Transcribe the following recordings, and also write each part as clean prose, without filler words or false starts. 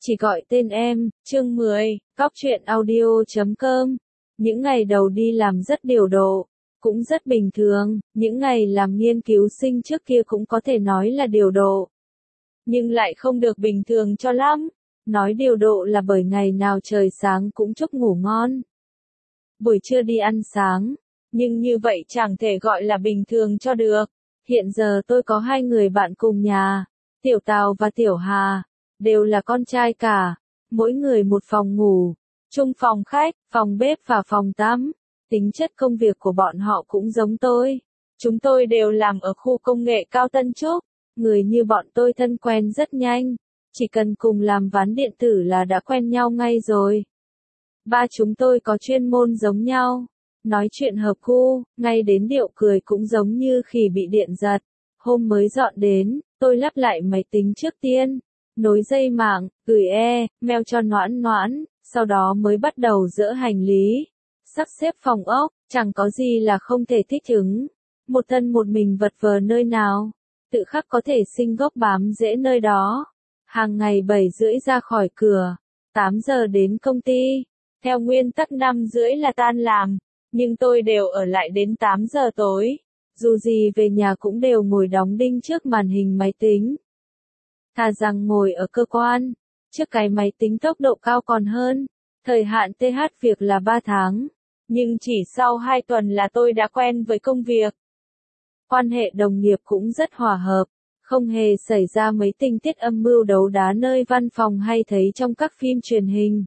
Chỉ gọi tên em, chương 10, Cóc truyện audio.com. Những ngày đầu đi làm rất điều độ, cũng rất bình thường, những ngày làm nghiên cứu sinh trước kia cũng có thể nói là điều độ. Nhưng lại không được bình thường cho lắm, nói điều độ là bởi ngày nào trời sáng cũng chúc ngủ ngon. Buổi trưa đi ăn sáng, nhưng như vậy chẳng thể gọi là bình thường cho được. Hiện giờ tôi có hai người bạn cùng nhà, Tiểu Tào và Tiểu Hà, đều là con trai cả, mỗi người một phòng ngủ, chung phòng khách, phòng bếp và phòng tắm. Tính chất công việc của bọn họ cũng giống tôi. Chúng tôi đều làm ở khu công nghệ cao Tân Trúc, người như bọn tôi thân quen rất nhanh, chỉ cần cùng làm ván điện tử là đã quen nhau ngay rồi. Ba chúng tôi có chuyên môn giống nhau, nói chuyện hợp gu, ngay đến điệu cười cũng giống như khỉ bị điện giật. Hôm mới dọn đến, tôi lắp lại máy tính trước tiên, nối dây mạng, gửi mail cho Noãn Noãn, sau đó mới bắt đầu dỡ hành lý, sắp xếp phòng ốc, chẳng có gì là không thể thích ứng. Một thân một mình vật vờ nơi nào, tự khắc có thể sinh gốc bám rễ nơi đó. Hàng ngày 7:30 ra khỏi cửa, 8 giờ đến công ty. Theo nguyên tắc 5:30 là tan làm, nhưng tôi đều ở lại đến 8 giờ tối. Dù gì về nhà cũng đều ngồi đóng đinh trước màn hình máy tính. Thà rằng ngồi ở cơ quan, trước cái máy tính tốc độ cao còn hơn. Thời hạn TH việc là 3 tháng, nhưng chỉ sau 2 tuần là tôi đã quen với công việc. Quan hệ đồng nghiệp cũng rất hòa hợp, không hề xảy ra mấy tình tiết âm mưu đấu đá nơi văn phòng hay thấy trong các phim truyền hình.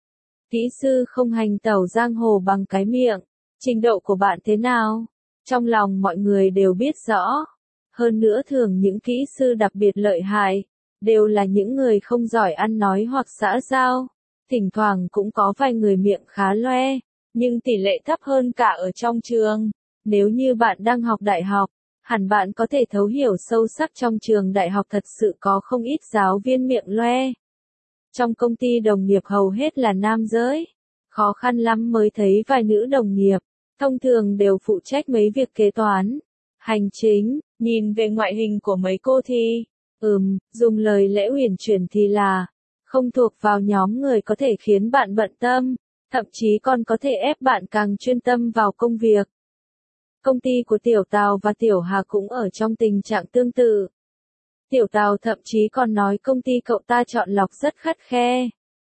Kỹ sư không hành tẩu giang hồ bằng cái miệng, trình độ của bạn thế nào? Trong lòng mọi người đều biết rõ. Hơn nữa thường những kỹ sư đặc biệt lợi hại, đều là những người không giỏi ăn nói hoặc xã giao. Thỉnh thoảng cũng có vài người miệng khá loe, nhưng tỷ lệ thấp hơn cả ở trong trường. Nếu như bạn đang học đại học, hẳn bạn có thể thấu hiểu sâu sắc trong trường đại học thật sự có không ít giáo viên miệng loe. Trong công ty đồng nghiệp hầu hết là nam giới, khó khăn lắm mới thấy vài nữ đồng nghiệp, thông thường đều phụ trách mấy việc kế toán, hành chính. Nhìn về ngoại hình của mấy cô thì, dùng lời lẽ uyển chuyển thì là, không thuộc vào nhóm người có thể khiến bạn bận tâm, thậm chí còn có thể ép bạn càng chuyên tâm vào công việc. Công ty của Tiểu Tào và Tiểu Hà cũng ở trong tình trạng tương tự. Tiểu Tào thậm chí còn nói công ty cậu ta chọn lọc rất khắt khe.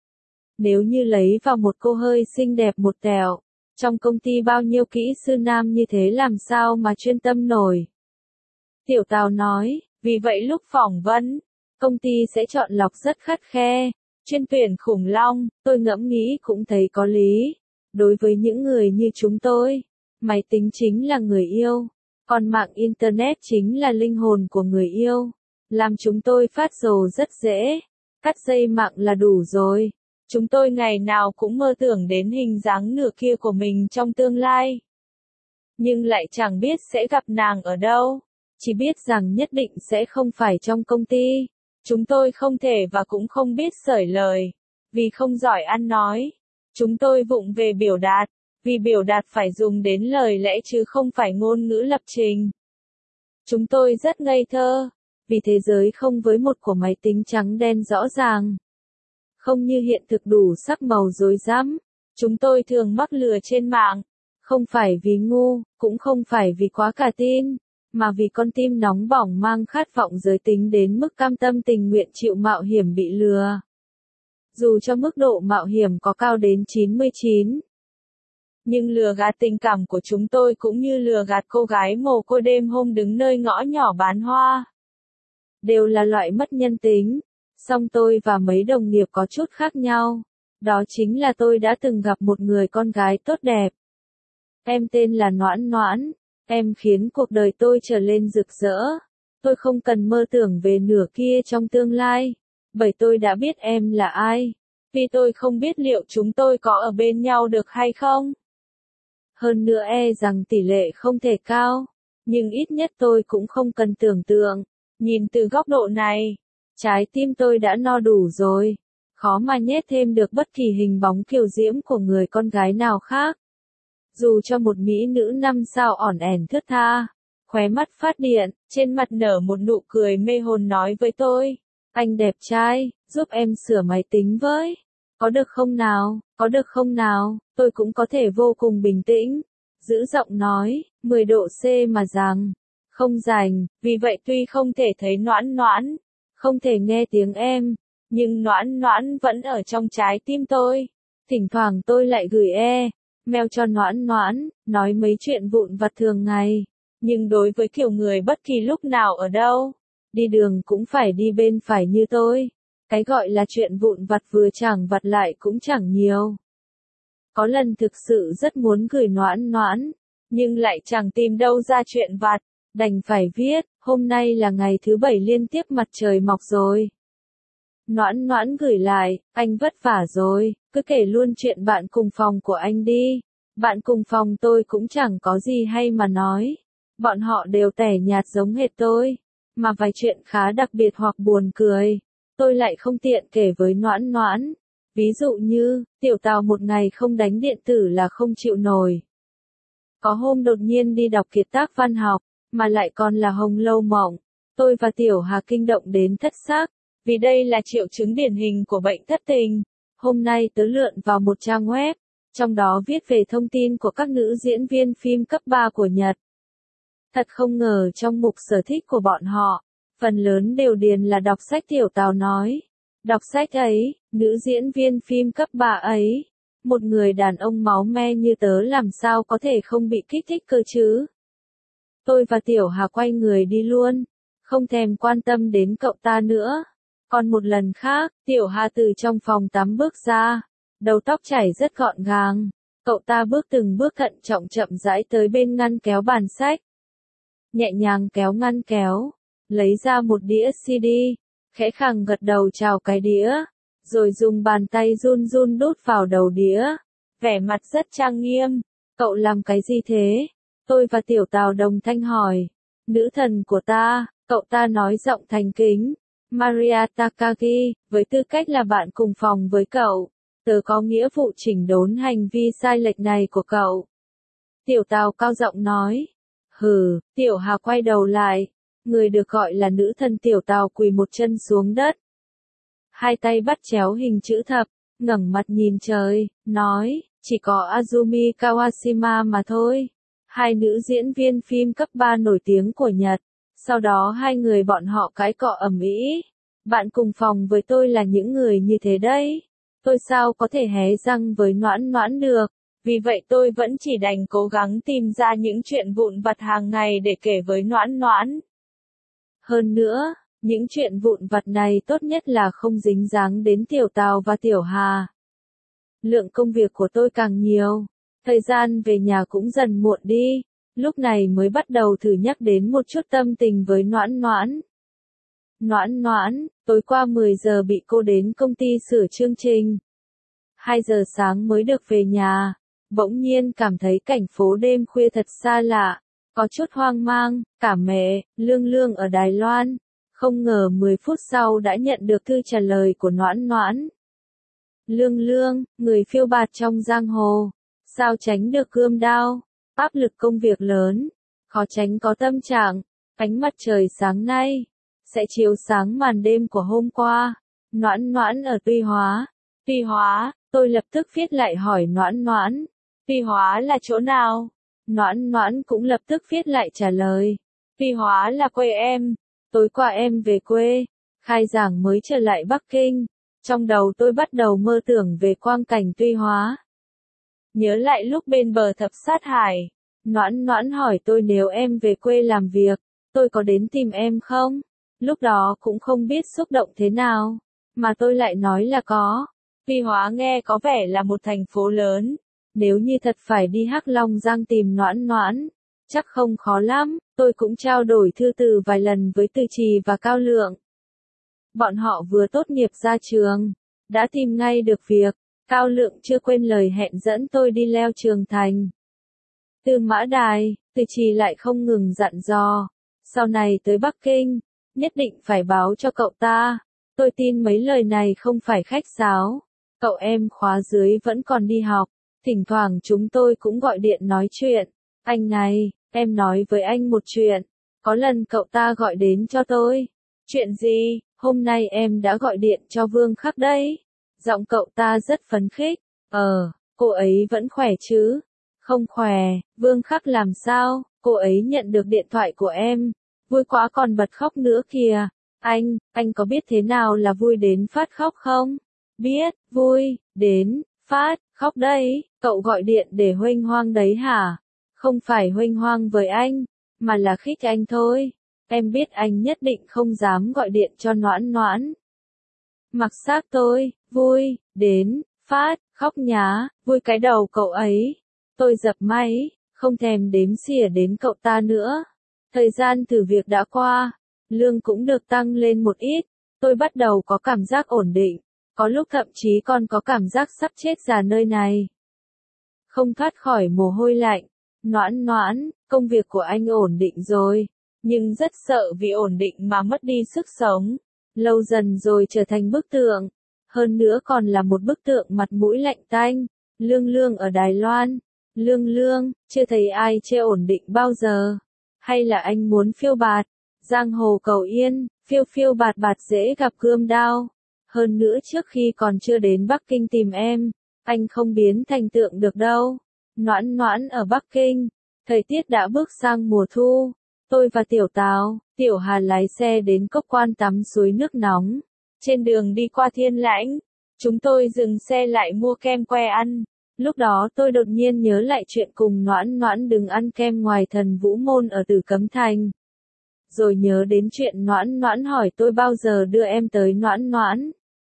Nếu như lấy vào một cô hơi xinh đẹp một tẹo, trong công ty bao nhiêu kỹ sư nam như thế làm sao mà chuyên tâm nổi. Tiểu Tào nói, vì vậy lúc phỏng vấn, công ty sẽ chọn lọc rất khắt khe, chuyên tuyển khủng long. Tôi ngẫm nghĩ cũng thấy có lý. Đối với những người như chúng tôi, máy tính chính là người yêu, còn mạng Internet chính là linh hồn của người yêu. Làm chúng tôi phát rồ rất dễ, cắt dây mạng là đủ rồi. Chúng tôi ngày nào cũng mơ tưởng đến hình dáng nửa kia của mình trong tương lai. Nhưng lại chẳng biết sẽ gặp nàng ở đâu, chỉ biết rằng nhất định sẽ không phải trong công ty. Chúng tôi không thể và cũng không biết xởi lời, vì không giỏi ăn nói. Chúng tôi vụng về biểu đạt, vì biểu đạt phải dùng đến lời lẽ chứ không phải ngôn ngữ lập trình. Chúng tôi rất ngây thơ, vì thế giới không với một của máy tính trắng đen rõ ràng. Không như hiện thực đủ sắc màu rối rắm. Chúng tôi thường mắc lừa trên mạng, không phải vì ngu, cũng không phải vì quá cả tin, mà vì con tim nóng bỏng mang khát vọng giới tính đến mức cam tâm tình nguyện chịu mạo hiểm bị lừa. Dù cho mức độ mạo hiểm có cao đến 99. Nhưng lừa gạt tình cảm của chúng tôi cũng như lừa gạt cô gái mồ côi đêm hôm đứng nơi ngõ nhỏ bán hoa, đều là loại mất nhân tính. Song tôi và mấy đồng nghiệp có chút khác nhau. Đó chính là tôi đã từng gặp một người con gái tốt đẹp. Em tên là Noãn Noãn. Em khiến cuộc đời tôi trở lên rực rỡ. Tôi không cần mơ tưởng về nửa kia trong tương lai, bởi tôi đã biết em là ai. Vì tôi không biết liệu chúng tôi có ở bên nhau được hay không. Hơn nữa rằng tỷ lệ không thể cao, nhưng ít nhất tôi cũng không cần tưởng tượng. Nhìn từ góc độ này, trái tim tôi đã no đủ rồi, khó mà nhét thêm được bất kỳ hình bóng kiều diễm của người con gái nào khác. Dù cho một mỹ nữ 5 sao ỏn ẻn thướt tha, khóe mắt phát điện, trên mặt nở một nụ cười mê hồn nói với tôi, Anh đẹp trai, giúp em sửa máy tính với. Có được không nào, có được không nào, tôi cũng có thể vô cùng bình tĩnh. Giữ giọng nói, 10 độ C mà rằng, không rảnh, vì vậy tuy không thể thấy Noãn Noãn, không thể nghe tiếng em, nhưng Noãn Noãn vẫn ở trong trái tim tôi. Thỉnh thoảng tôi lại gửi mail cho Noãn Noãn, nói mấy chuyện vụn vặt thường ngày. Nhưng đối với kiểu người bất kỳ lúc nào ở đâu, đi đường cũng phải đi bên phải như tôi. Cái gọi là chuyện vụn vặt vừa chẳng vặt lại cũng chẳng nhiều. Có lần thực sự rất muốn gửi Noãn Noãn, nhưng lại chẳng tìm đâu ra chuyện vặt, đành phải viết, hôm nay là ngày thứ 7 liên tiếp mặt trời mọc rồi. Noãn Noãn gửi lại, anh vất vả rồi, cứ kể luôn chuyện bạn cùng phòng của anh đi. Bạn cùng phòng tôi cũng chẳng có gì hay mà nói. Bọn họ đều tẻ nhạt giống hệt tôi, mà vài chuyện khá đặc biệt hoặc buồn cười, tôi lại không tiện kể với Noãn Noãn. Ví dụ như, Tiểu Tào một ngày không đánh điện tử là không chịu nổi. Có hôm đột nhiên đi đọc kiệt tác văn học, mà lại còn là Hồng Lâu Mộng. Tôi và Tiểu Hà kinh động đến thất xác, vì đây là triệu chứng điển hình của bệnh thất tình. Hôm nay tớ lượn vào một trang web, trong đó viết về thông tin của các nữ diễn viên phim cấp 3 của Nhật. Thật không ngờ trong mục sở thích của bọn họ, phần lớn đều điền là đọc sách. Tiểu Tào nói. Đọc sách ấy, nữ diễn viên phim cấp 3 ấy, một người đàn ông máu me như tớ làm sao có thể không bị kích thích cơ chứ? Tôi và Tiểu Hà quay người đi luôn, không thèm quan tâm đến cậu ta nữa. Còn một lần khác, Tiểu Hà từ trong phòng tắm bước ra, đầu tóc chảy rất gọn gàng. Cậu ta bước từng bước thận trọng chậm rãi tới bên ngăn kéo bàn sách. Nhẹ nhàng kéo ngăn kéo, lấy ra một đĩa CD, khẽ khàng gật đầu chào cái đĩa, rồi dùng bàn tay run run đút vào đầu đĩa, vẻ mặt rất trang nghiêm. Cậu làm cái gì thế? Tôi và Tiểu Tào đồng thanh hỏi. Nữ thần của ta, cậu ta nói giọng thành kính. Maria Takagi, với tư cách là bạn cùng phòng với cậu, tớ có nghĩa vụ chỉnh đốn hành vi sai lệch này của cậu. Tiểu Tào cao giọng nói. Hừ, Tiểu Hà quay đầu lại. Người được gọi là nữ thần Tiểu Tào quỳ một chân xuống đất. Hai tay bắt chéo hình chữ thập, ngẩng mặt nhìn trời, nói, chỉ có Azumi Kawashima mà thôi. Hai nữ diễn viên phim cấp 3 nổi tiếng của Nhật. Sau đó hai người bọn họ cãi cọ ầm ĩ. Bạn cùng phòng với tôi là những người như thế đấy. Tôi sao có thể hé răng với Noãn Noãn được. Vì vậy tôi vẫn chỉ đành cố gắng tìm ra những chuyện vụn vặt hàng ngày để kể với Noãn Noãn. Hơn nữa, những chuyện vụn vặt này tốt nhất là không dính dáng đến Tiểu Tào và Tiểu Hà. Lượng công việc của tôi càng nhiều, thời gian về nhà cũng dần muộn đi, lúc này mới bắt đầu thử nhắc đến một chút tâm tình với Noãn Noãn. Noãn Noãn, tối qua 10 giờ bị cô đến công ty sửa chương trình. 2 giờ sáng mới được về nhà, bỗng nhiên cảm thấy cảnh phố đêm khuya thật xa lạ, có chút hoang mang. Cả mẹ, Lương Lương ở Đài Loan. Không ngờ 10 phút sau đã nhận được thư trả lời của Noãn Noãn. Lương Lương, người phiêu bạt trong giang hồ, sao tránh được gươm đao, áp lực công việc lớn, khó tránh có tâm trạng, ánh mặt trời sáng nay, sẽ chiếu sáng màn đêm của hôm qua. Noãn Noãn ở Tuy Hóa. Tuy Hóa, tôi lập tức viết lại hỏi Noãn Noãn. Tuy Hóa là chỗ nào? Noãn Noãn cũng lập tức viết lại trả lời. Tuy Hóa là quê em. Tối qua em về quê, khai giảng mới trở lại Bắc Kinh. Trong đầu tôi bắt đầu mơ tưởng về quang cảnh Tuy Hóa. Nhớ lại lúc bên bờ thập sát hải, Noãn Noãn hỏi tôi nếu em về quê làm việc, tôi có đến tìm em không? Lúc đó cũng không biết xúc động thế nào, mà tôi lại nói là có. Tuy Hóa nghe có vẻ là một thành phố lớn, nếu như thật phải đi Hắc Long Giang tìm Noãn Noãn, chắc không khó lắm. Tôi cũng trao đổi thư từ vài lần với Từ Trì và Cao Lượng. Bọn họ vừa tốt nghiệp ra trường, đã tìm ngay được việc. Cao Lượng chưa quên lời hẹn dẫn tôi đi leo Trường Thành. Từ Mã Đài, Từ Trì lại không ngừng dặn dò. Sau này tới Bắc Kinh, nhất định phải báo cho cậu ta. Tôi tin mấy lời này không phải khách sáo. Cậu em khóa dưới vẫn còn đi học. Thỉnh thoảng chúng tôi cũng gọi điện nói chuyện. Anh này, em nói với anh một chuyện. Có lần cậu ta gọi đến cho tôi. Chuyện gì? hôm nay em đã gọi điện cho Vương Khắc đấy. Giọng cậu ta rất phấn khích. Cô ấy vẫn khỏe chứ? Không khỏe, Vương Khắc làm sao? Cô ấy nhận được điện thoại của em. Vui quá còn bật khóc nữa kìa. Anh có biết thế nào là vui đến phát khóc không? Biết, vui, đến, phát, khóc đấy. Cậu gọi điện để huênh hoang đấy hả? Không phải huênh hoang với anh, mà là khích anh thôi. Em biết anh nhất định không dám gọi điện cho Noãn Noãn. Mặc xác tôi, vui, đến, phát, khóc nhá, vui cái đầu cậu ấy. Tôi dập máy, không thèm đếm xỉa đến cậu ta nữa. Thời gian thử việc đã qua, lương cũng được tăng lên một ít. Tôi bắt đầu có cảm giác ổn định, có lúc thậm chí còn có cảm giác sắp chết già nơi này. Không thoát khỏi mồ hôi lạnh. Noãn Noãn, công việc của anh ổn định rồi, nhưng rất sợ vì ổn định mà mất đi sức sống. Lâu dần rồi trở thành bức tượng, hơn nữa còn là một bức tượng mặt mũi lạnh tanh. Lương Lương ở Đài Loan. Lương Lương, chưa thấy ai chê ổn định bao giờ. Hay là anh muốn phiêu bạt? Giang hồ cầu yên, phiêu phiêu bạt bạt dễ gặp cươm đao. Hơn nữa trước khi còn chưa đến Bắc Kinh tìm em, anh không biến thành tượng được đâu. Noãn Noãn ở Bắc Kinh, thời tiết đã bước sang mùa thu. Tôi và Tiểu Tào, Tiểu Hà lái xe đến Cốc Quan tắm suối nước nóng. Trên đường đi qua Thiên Lãnh, chúng tôi dừng xe lại mua kem que ăn. Lúc đó tôi đột nhiên nhớ lại chuyện cùng Noãn Noãn đừng ăn kem ngoài Thần Vũ Môn ở Tử Cấm Thành. Rồi nhớ đến chuyện Noãn Noãn hỏi tôi bao giờ đưa em tới Noãn Noãn.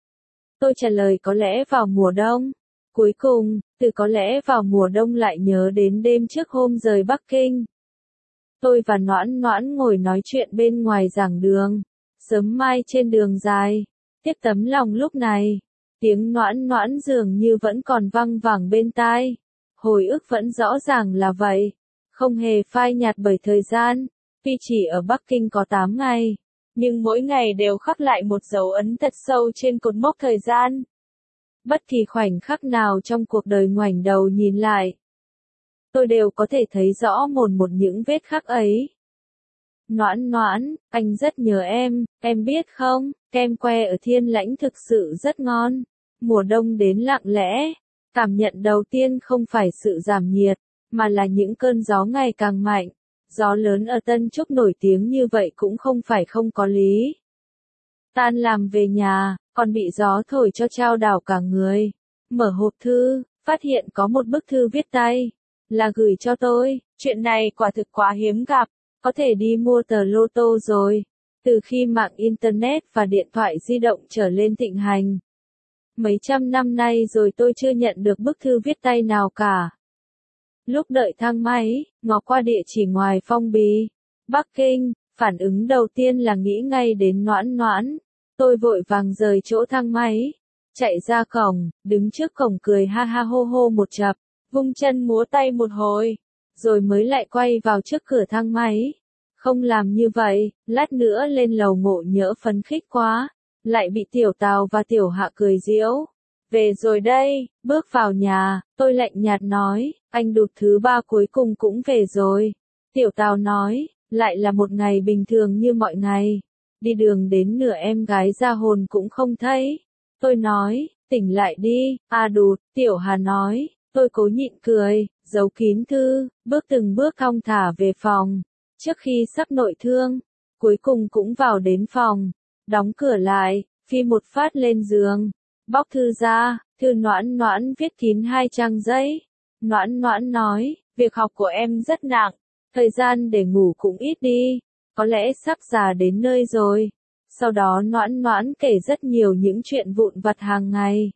Tôi trả lời có lẽ vào mùa đông. Cuối cùng, từ có lẽ vào mùa đông lại nhớ đến đêm trước hôm rời Bắc Kinh. Tôi và Noãn Noãn ngồi nói chuyện bên ngoài giảng đường. Sớm mai trên đường dài, tiếp tấm lòng lúc này. Tiếng Noãn Noãn dường như vẫn còn văng vẳng bên tai. Hồi ức vẫn rõ ràng là vậy. Không hề phai nhạt bởi thời gian. Tuy chỉ ở Bắc Kinh có 8 ngày, nhưng mỗi ngày đều khắc lại một dấu ấn thật sâu trên cột mốc thời gian. Bất kỳ khoảnh khắc nào trong cuộc đời ngoảnh đầu nhìn lại, tôi đều có thể thấy rõ một những vết khắc ấy. Noãn Noãn, anh rất nhớ em biết không, kem que ở Thiên Lãnh thực sự rất ngon. Mùa đông đến lặng lẽ, cảm nhận đầu tiên không phải sự giảm nhiệt, mà là những cơn gió ngày càng mạnh. Gió lớn ở Tân Trúc nổi tiếng như vậy cũng không phải không có lý. Tan làm về nhà, còn bị gió thổi cho chao đảo cả người. Mở hộp thư, phát hiện có một bức thư viết tay. Là gửi cho tôi, chuyện này quả thực quá hiếm gặp, có thể đi mua tờ lô tô rồi. Từ khi mạng Internet và điện thoại di động trở lên thịnh hành. Mấy trăm năm nay rồi tôi chưa nhận được bức thư viết tay nào cả. Lúc đợi thang máy, ngó qua địa chỉ ngoài phong bì, Bắc Kinh, phản ứng đầu tiên là nghĩ ngay đến Noãn Noãn. Tôi vội vàng rời chỗ thang máy, chạy ra cổng, đứng trước cổng cười ha ha hô hô một chập, vung chân múa tay một hồi, rồi mới lại quay vào trước cửa thang máy. Không làm như vậy, lát nữa lên lầu ngộ nhỡ phấn khích quá, lại bị Tiểu Tào và Tiểu Hạ cười giễu. Về rồi đây, bước vào nhà, tôi lạnh nhạt nói, anh Đụt thứ 3 cuối cùng cũng về rồi. Tiểu Tào nói, lại là một ngày bình thường như mọi ngày. Đi đường đến nửa em gái ra hồn cũng không thấy. Tôi nói, tỉnh lại đi, Đụt. Tiểu Hà nói, tôi cố nhịn cười, giấu kín thư, bước từng bước thong thả về phòng. Trước khi sắp nội thương, cuối cùng cũng vào đến phòng, đóng cửa lại, phi một phát lên giường, bóc thư ra, thư Noãn Noãn viết kín 2 trang giấy. Noãn Noãn nói, việc học của em rất nặng, thời gian để ngủ cũng ít đi, có lẽ sắp già đến nơi rồi. Sau đó Noãn Noãn kể rất nhiều những chuyện vụn vặt hàng ngày.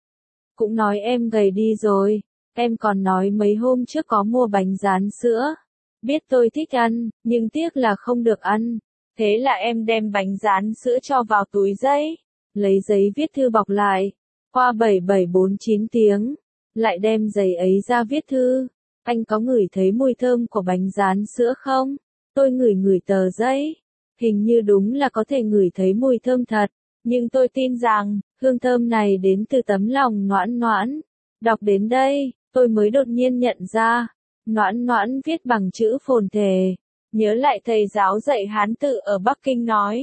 Cũng nói em gầy đi rồi, em còn nói mấy hôm trước có mua bánh rán sữa. Biết tôi thích ăn, nhưng tiếc là không được ăn. Thế là em đem bánh rán sữa cho vào túi giấy, lấy giấy viết thư bọc lại. Qua 7749 tiếng, lại đem giấy ấy ra viết thư. Anh có ngửi thấy mùi thơm của bánh rán sữa không? Tôi ngửi tờ giấy. Hình như đúng là có thể ngửi thấy mùi thơm thật. Nhưng tôi tin rằng, hương thơm này đến từ tấm lòng Noãn Noãn. Đọc đến đây, tôi mới đột nhiên nhận ra. Noãn Noãn viết bằng chữ phồn thể. Nhớ lại thầy giáo dạy Hán tự ở Bắc Kinh nói.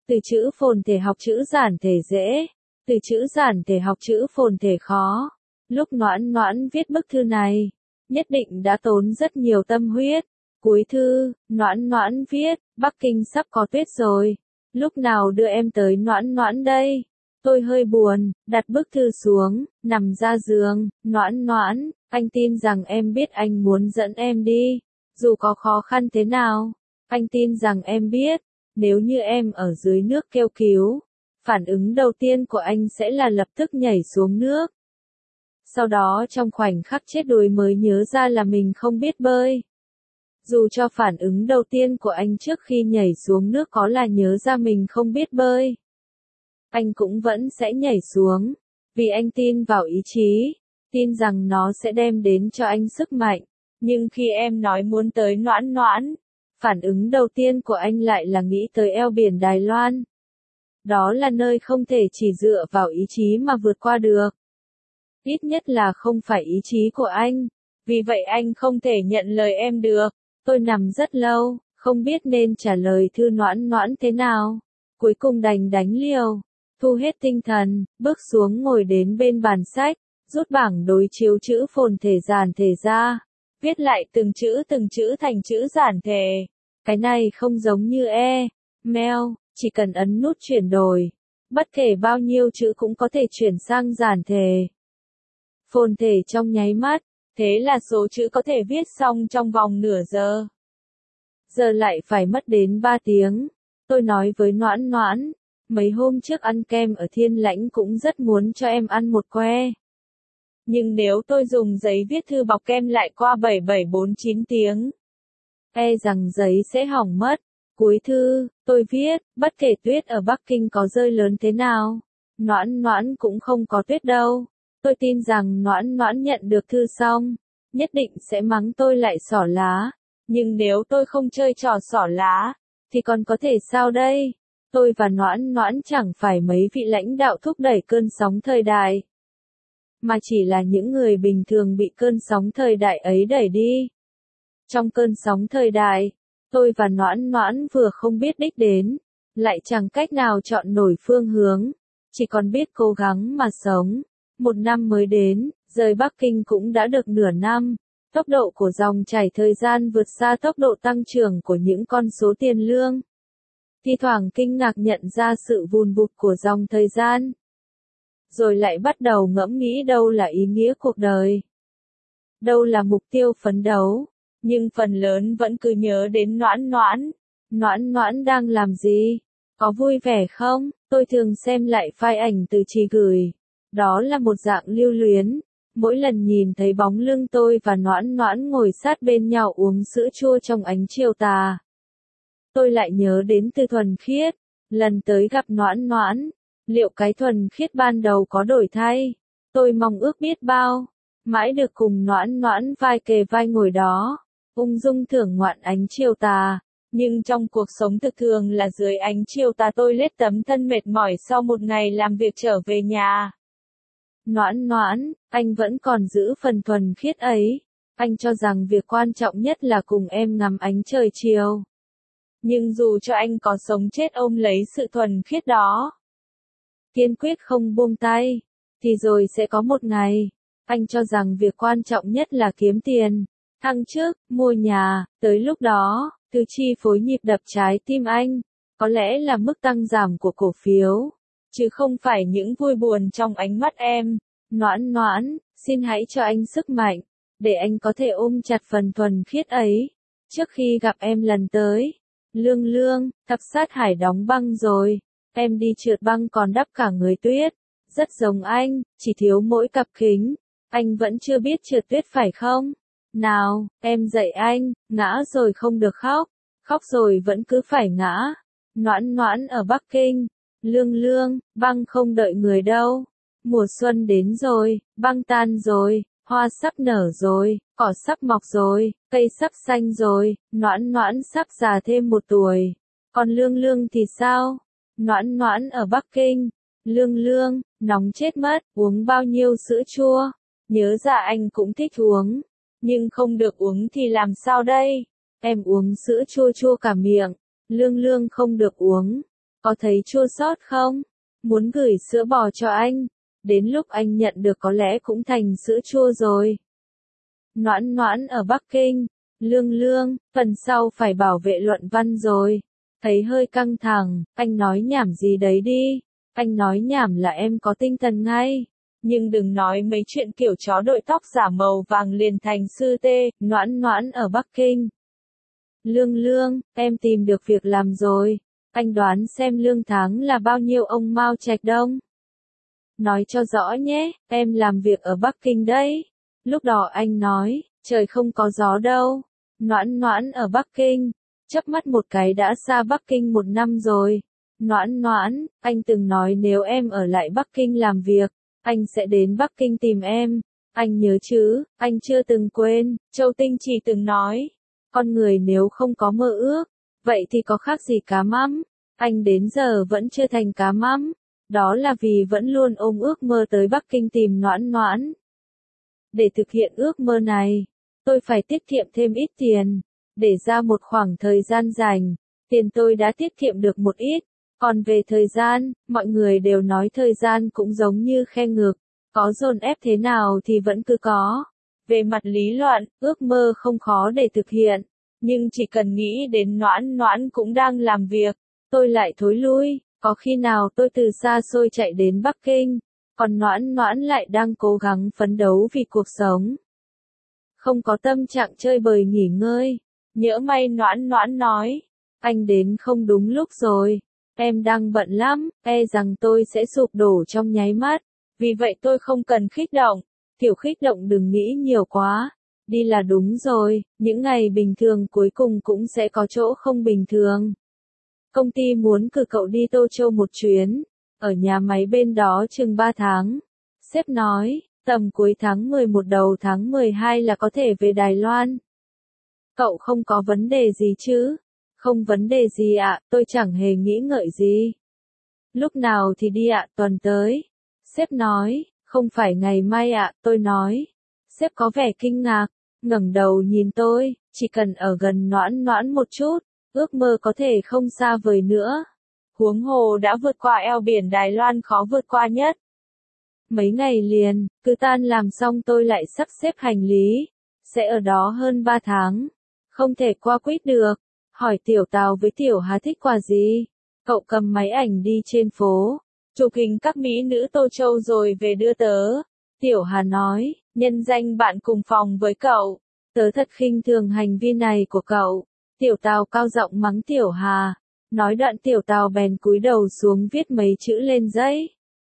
Từ chữ phồn thể học chữ giản thể dễ, từ chữ giản thể học chữ phồn thể khó. Lúc Noãn Noãn viết bức thư này, nhất định đã tốn rất nhiều tâm huyết. Cuối thư, Noãn Noãn viết, Bắc Kinh sắp có tuyết rồi. Lúc nào đưa em tới Noãn Noãn đây? Tôi hơi buồn, đặt bức thư xuống, nằm ra giường. Noãn Noãn, anh tin rằng em biết anh muốn dẫn em đi. Dù có khó khăn thế nào, anh tin rằng em biết. Nếu như em ở dưới nước kêu cứu, phản ứng đầu tiên của anh sẽ là lập tức nhảy xuống nước. Sau đó trong khoảnh khắc chết đuối mới nhớ ra là mình không biết bơi. Dù cho phản ứng đầu tiên của anh trước khi nhảy xuống nước có là nhớ ra mình không biết bơi, anh cũng vẫn sẽ nhảy xuống, vì anh tin vào ý chí, tin rằng nó sẽ đem đến cho anh sức mạnh. Nhưng khi em nói muốn tới Noãn Noãn, phản ứng đầu tiên của anh lại là nghĩ tới eo biển Đài Loan. Đó là nơi không thể chỉ dựa vào ý chí mà vượt qua được. Ít nhất là không phải ý chí của anh. Vì vậy anh không thể nhận lời em được. Tôi nằm rất lâu, không biết nên trả lời thư Noãn Noãn thế nào. Cuối cùng đành đánh liều. Thu hết tinh thần, bước xuống ngồi đến bên bàn sách, rút bảng đối chiếu chữ phồn thể giản thể ra. Viết lại từng chữ thành chữ giản thể. Cái này không giống như mail, chỉ cần ấn nút chuyển đổi. Bất kể bao nhiêu chữ cũng có thể chuyển sang giản thể. Phồn thể trong nháy mắt, thế là số chữ có thể viết xong trong vòng nửa giờ. Giờ lại phải mất đến 3 tiếng. Tôi nói với Noãn Noãn, mấy hôm trước ăn kem ở Thiên Lãnh cũng rất muốn cho em ăn một que. Nhưng nếu tôi dùng giấy viết thư bọc kem lại qua 7749 tiếng, rằng giấy sẽ hỏng mất. Cuối thư, tôi viết, bất kể tuyết ở Bắc Kinh có rơi lớn thế nào, Noãn Noãn cũng không có tuyết đâu. Tôi tin rằng Noãn Noãn nhận được thư xong, nhất định sẽ mắng tôi lại xỏ lá. Nhưng nếu tôi không chơi trò xỏ lá, thì còn có thể sao đây? Tôi và Noãn Noãn chẳng phải mấy vị lãnh đạo thúc đẩy cơn sóng thời đại, mà chỉ là những người bình thường bị cơn sóng thời đại ấy đẩy đi. Trong cơn sóng thời đại, tôi và Noãn Noãn vừa không biết đích đến, lại chẳng cách nào chọn nổi phương hướng, chỉ còn biết cố gắng mà sống. Một năm mới đến, rời Bắc Kinh cũng đã được nửa năm. Tốc độ của dòng chảy thời gian vượt xa tốc độ tăng trưởng của những con số tiền lương. Thi thoảng kinh ngạc nhận ra sự vùn vụt của dòng thời gian. Rồi lại bắt đầu ngẫm nghĩ đâu là ý nghĩa cuộc đời. Đâu là mục tiêu phấn đấu. Nhưng phần lớn vẫn cứ nhớ đến Noãn Noãn. Noãn Noãn đang làm gì? Có vui vẻ không? Tôi thường xem lại file ảnh từ chị gửi. Đó là một dạng lưu luyến. Mỗi lần nhìn thấy bóng lưng tôi và Noãn Noãn ngồi sát bên nhau uống sữa chua trong ánh chiều tà, tôi lại nhớ đến Từ Thuần Khiết. Lần tới gặp Noãn Noãn, liệu cái thuần khiết ban đầu có đổi thay? Tôi mong ước biết bao. Mãi được cùng Noãn Noãn vai kề vai ngồi đó, ung dung thưởng ngoạn ánh chiều tà. Nhưng trong cuộc sống thực thường là dưới ánh chiều tà tôi lết tấm thân mệt mỏi sau một ngày làm việc trở về nhà. Noãn Noãn, anh vẫn còn giữ phần thuần khiết ấy. Anh cho rằng việc quan trọng nhất là cùng em ngắm ánh trời chiều. Nhưng dù cho anh có sống chết ôm lấy sự thuần khiết đó, kiên quyết không buông tay, thì rồi sẽ có một ngày, anh cho rằng việc quan trọng nhất là kiếm tiền, thăng chức, mua nhà. Tới lúc đó, thứ chi phối nhịp đập trái tim anh, có lẽ là mức tăng giảm của cổ phiếu, chứ không phải những vui buồn trong ánh mắt em. Noãn Noãn, xin hãy cho anh sức mạnh, để anh có thể ôm chặt phần thuần khiết ấy. Trước khi gặp em lần tới, Lương Lương, Thập Sát Hải đóng băng rồi, em đi trượt băng còn đắp cả người tuyết, rất giống anh, chỉ thiếu mỗi cặp kính. Anh vẫn chưa biết trượt tuyết phải không? Nào, em dạy anh, ngã rồi không được khóc, khóc rồi vẫn cứ phải ngã. Noãn Noãn ở Bắc Kinh, Lương Lương, băng không đợi người đâu. Mùa xuân đến rồi, băng tan rồi, hoa sắp nở rồi, cỏ sắp mọc rồi, cây sắp xanh rồi, Noãn Noãn sắp già thêm 1 tuổi. Còn Lương Lương thì sao? Noãn Noãn ở Bắc Kinh, Lương Lương, nóng chết mất, uống bao nhiêu sữa chua. Nhớ ra anh cũng thích uống, nhưng không được uống thì làm sao đây? Em uống sữa chua chua cả miệng, Lương Lương không được uống. Có thấy chua xót không? Muốn gửi sữa bò cho anh. Đến lúc anh nhận được có lẽ cũng thành sữa chua rồi. Noãn Noãn ở Bắc Kinh. Lương Lương, phần sau phải bảo vệ luận văn rồi. Thấy hơi căng thẳng, anh nói nhảm gì đấy đi. Anh nói nhảm là em có tinh thần ngay. Nhưng đừng nói mấy chuyện kiểu chó đội tóc giả màu vàng liền thành sư tê. Noãn Noãn ở Bắc Kinh. Lương Lương, em tìm được việc làm rồi. Anh đoán xem lương tháng là bao nhiêu ông Mao Trạch Đông? Nói cho rõ nhé, em làm việc ở Bắc Kinh đấy. Lúc đó anh nói, trời không có gió đâu. Noãn Noãn ở Bắc Kinh. Chớp mắt một cái đã xa Bắc Kinh 1 năm rồi. Noãn Noãn, anh từng nói nếu em ở lại Bắc Kinh làm việc, anh sẽ đến Bắc Kinh tìm em. Anh nhớ chứ, anh chưa từng quên. Châu Tinh chỉ từng nói, con người nếu không có mơ ước, vậy thì có khác gì cá mắm. Anh đến giờ vẫn chưa thành cá mắm. Đó là vì vẫn luôn ôm ước mơ tới Bắc Kinh tìm Noãn Noãn. Để thực hiện ước mơ này, tôi phải tiết kiệm thêm ít tiền. Để ra một khoảng thời gian rảnh, tiền tôi đã tiết kiệm được một ít. Còn về thời gian, mọi người đều nói thời gian cũng giống như khe ngực. Có dồn ép thế nào thì vẫn cứ có. Về mặt lý luận, ước mơ không khó để thực hiện. Nhưng chỉ cần nghĩ đến Noãn Noãn cũng đang làm việc, tôi lại thối lui. Có khi nào tôi từ xa xôi chạy đến Bắc Kinh, còn Noãn Noãn lại đang cố gắng phấn đấu vì cuộc sống. Không có tâm trạng chơi bời nghỉ ngơi. Nhỡ may Noãn Noãn nói, anh đến không đúng lúc rồi. Em đang bận lắm, e rằng tôi sẽ sụp đổ trong nháy mắt. Vì vậy tôi không cần khích động. Kiểu khích động đừng nghĩ nhiều quá. Đi là đúng rồi, những ngày bình thường cuối cùng cũng sẽ có chỗ không bình thường. Công ty muốn cử cậu đi Tô Châu một chuyến, ở nhà máy bên đó chừng 3 tháng. Sếp nói, tầm cuối tháng 11 đầu tháng 12 là có thể về Đài Loan. Cậu không có vấn đề gì chứ? Không vấn đề gì ạ, tôi chẳng hề nghĩ ngợi gì. Lúc nào thì đi ạ, tuần tới. Sếp nói, không phải ngày mai ạ, tôi nói. Sếp có vẻ kinh ngạc, ngẩng đầu nhìn tôi, chỉ cần ở gần Noãn Noãn một chút, ước mơ có thể không xa vời nữa. Huống hồ đã vượt qua eo biển Đài Loan khó vượt qua nhất. Mấy ngày liền, cứ tan làm xong tôi lại sắp xếp hành lý. Sẽ ở đó hơn 3 tháng. Không thể qua quýt được. Hỏi Tiểu Tào với Tiểu Hà thích quà gì? Cậu cầm máy ảnh đi trên phố, chụp hình các mỹ nữ Tô Châu rồi về đưa tớ. Tiểu Hà nói, nhân danh bạn cùng phòng với cậu. Tớ thật khinh thường hành vi này của cậu. Tiểu Tào cao giọng mắng Tiểu Hà. Nói đoạn Tiểu Tào bèn cúi đầu xuống viết mấy chữ lên giấy.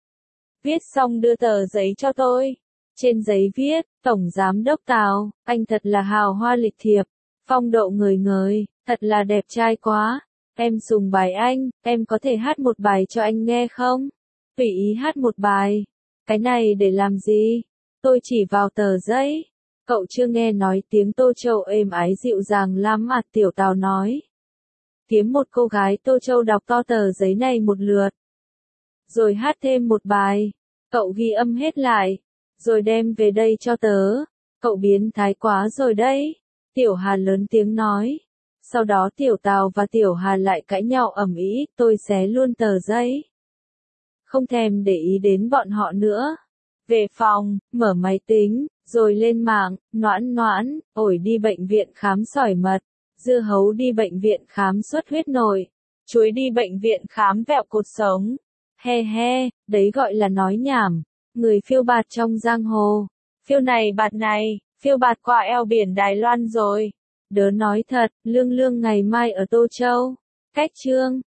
Viết xong đưa tờ giấy cho tôi. Trên giấy viết, Tổng Giám đốc Tào, anh thật là hào hoa lịch thiệp, phong độ ngời ngời, thật là đẹp trai quá. Em sùng bài anh, em có thể hát một bài cho anh nghe không? Tùy ý hát một bài. Cái này để làm gì? Tôi chỉ vào tờ giấy. Cậu chưa nghe nói tiếng Tô Châu êm ái dịu dàng lắm à? Tiểu Tào nói. Kiếm một cô gái Tô Châu đọc to tờ giấy này một lượt. Rồi hát thêm một bài. Cậu ghi âm hết lại. Rồi đem về đây cho tớ. Cậu biến thái quá rồi đấy. Tiểu Hà lớn tiếng nói. Sau đó Tiểu Tào và Tiểu Hà lại cãi nhau ầm ĩ, tôi xé luôn tờ giấy. Không thèm để ý đến bọn họ nữa. Về phòng, mở máy tính, rồi lên mạng, Noãn Noãn, ổi đi bệnh viện khám sỏi mật, dưa hấu đi bệnh viện khám xuất huyết nội, chuối đi bệnh viện khám vẹo cột sống. He he, đấy gọi là nói nhảm. Người phiêu bạt trong giang hồ. Phiêu này bạt này, phiêu bạt qua eo biển Đài Loan rồi. Đớ nói thật, Lương Lương ngày mai ở Tô Châu. Cách chương